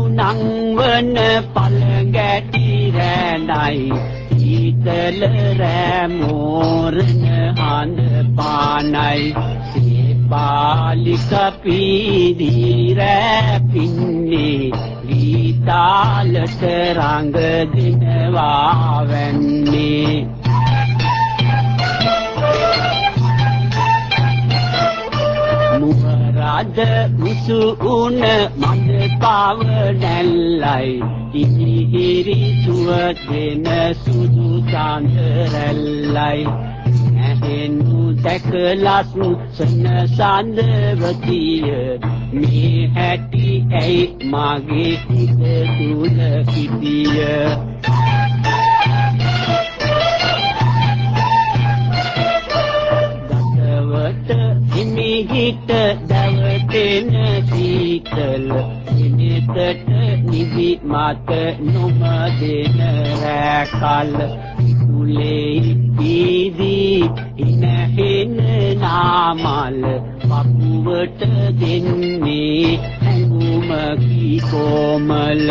නංවන පළඟැටි රැඳයි ඊතල රැමෝරණ හඳ පානයි සේපාලික පීදී රැපින්නේ ගීතාලට රංග දෙනවා වැන්නේ මුවරාද උසු උන මඳ පාව නැල්ලයි ඉහිහිරි සුව දෙන සුදු චාන්ද රැල්ලයි ඇහෙනු දැකලස් සන සඳවතිය මේ හැටි ඇයි මගේ හිත තුල කිතිය හිමිහිට දවටෙන සීතල නිතට නිදි මත නොම දෙන රැකල් කුලේ පීදී ඉනහෙන නාමල් පපුවට දෙන්නේ හැඟුම කී කොමල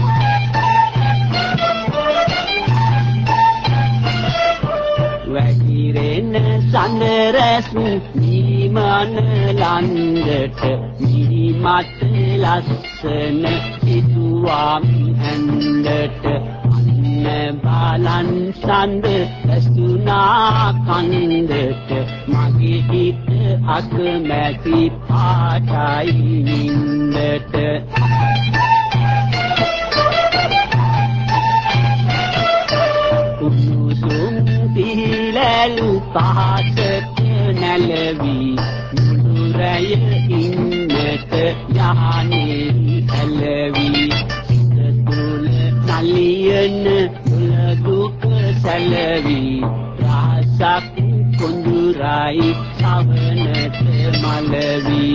වැగిරෙන සඳරැස් නිමන ලන්දට නිමත් ලස්සන සිතුවාම් ඇන්දට අන්න බලන් සඳ ඇසුනා කන්දට මගේ හිත අකමැති පාටයි නින්දට පිහිලැලු පහසට නැලවි මුළුරැය ඉන්නට යහනේ ඇලවි සිත තුළ නලියන දුක සැලවි රහසක් කොඳුරයි සවනට මලවි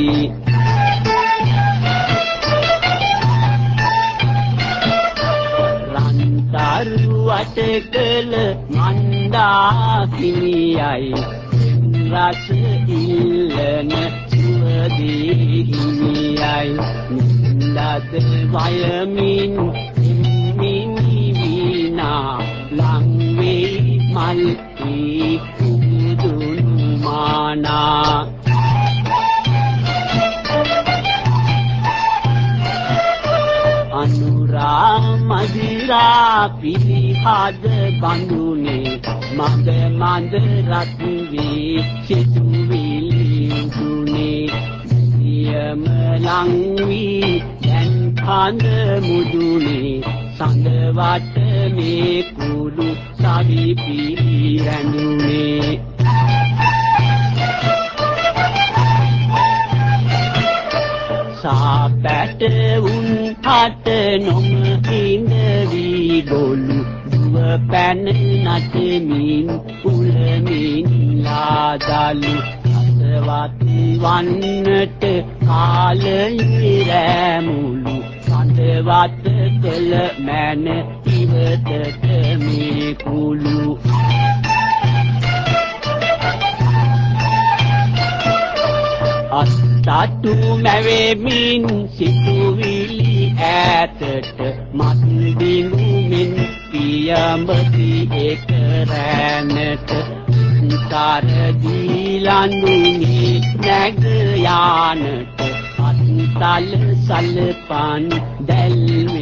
රන්තරුවට කළ මන්දා හිමියයි රස ඉල්ලන සුවදී හිමියයි නින්දද වයමින් හිමිනි විනා ලංවේ මල්කී උදුණු මානා අනුරා මදිරා පිළිහද බඳුනේ මඳ මඳ රත් වී සිතුවිලි උදුනේ සියම ලං වී දැන් කඳ මුදුනේ සඳ වට මේ කුඩු සවි පිළි රැඳුනේ සාපැට උන් හට නොම හිඳවී ගොලු දුව පැන නටමින් උලමින් ලාදලු අසවත් වන්නට කාලයේ රැමුළු සඳවත් කළ මැන ඉවතට මේ කුළු අත්තටු මැවෙමින් සිතුවිලි ඈතට මත් දිනුමින් පියඹති එක රැනට අන්තර දීලන්දුනි නැග යානට අත්තල සලපන් දැල්වේ